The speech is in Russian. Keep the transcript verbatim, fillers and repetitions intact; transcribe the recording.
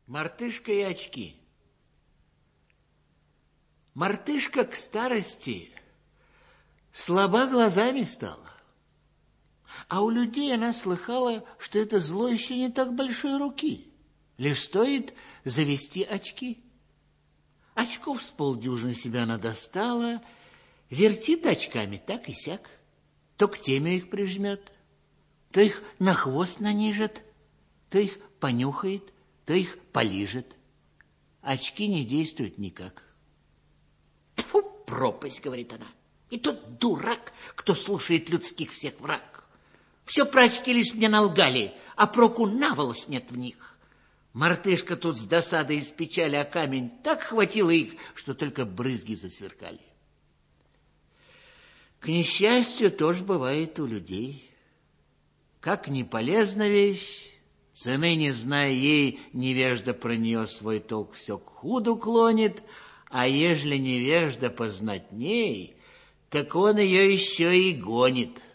Мартышка и очки. Мартышка к старости слаба глазами стала. А у людей она слыхала, что это зло еще не так большой руки. Лишь стоит завести очки. Очков с полдюжины себя она достала, вертит очками так и сяк. То к теме их прижмет, то их на хвост нанижет, то их понюхает, то их полижет. Очки не действуют никак. Тьфу, пропасть, говорит она. И тот дурак, кто слушает людских всех враг. Все про очки лишь мне налгали, а проку наволос нет в них. Мартышка тут с досадой и с печали о камень так хватило их, что только брызги засверкали. К несчастью, тоже бывает у людей. Как не полезна вещь, цены не зная ей, невежда про нее свой толк все к худу клонит, а ежели невежда познатней, так он ее еще и гонит.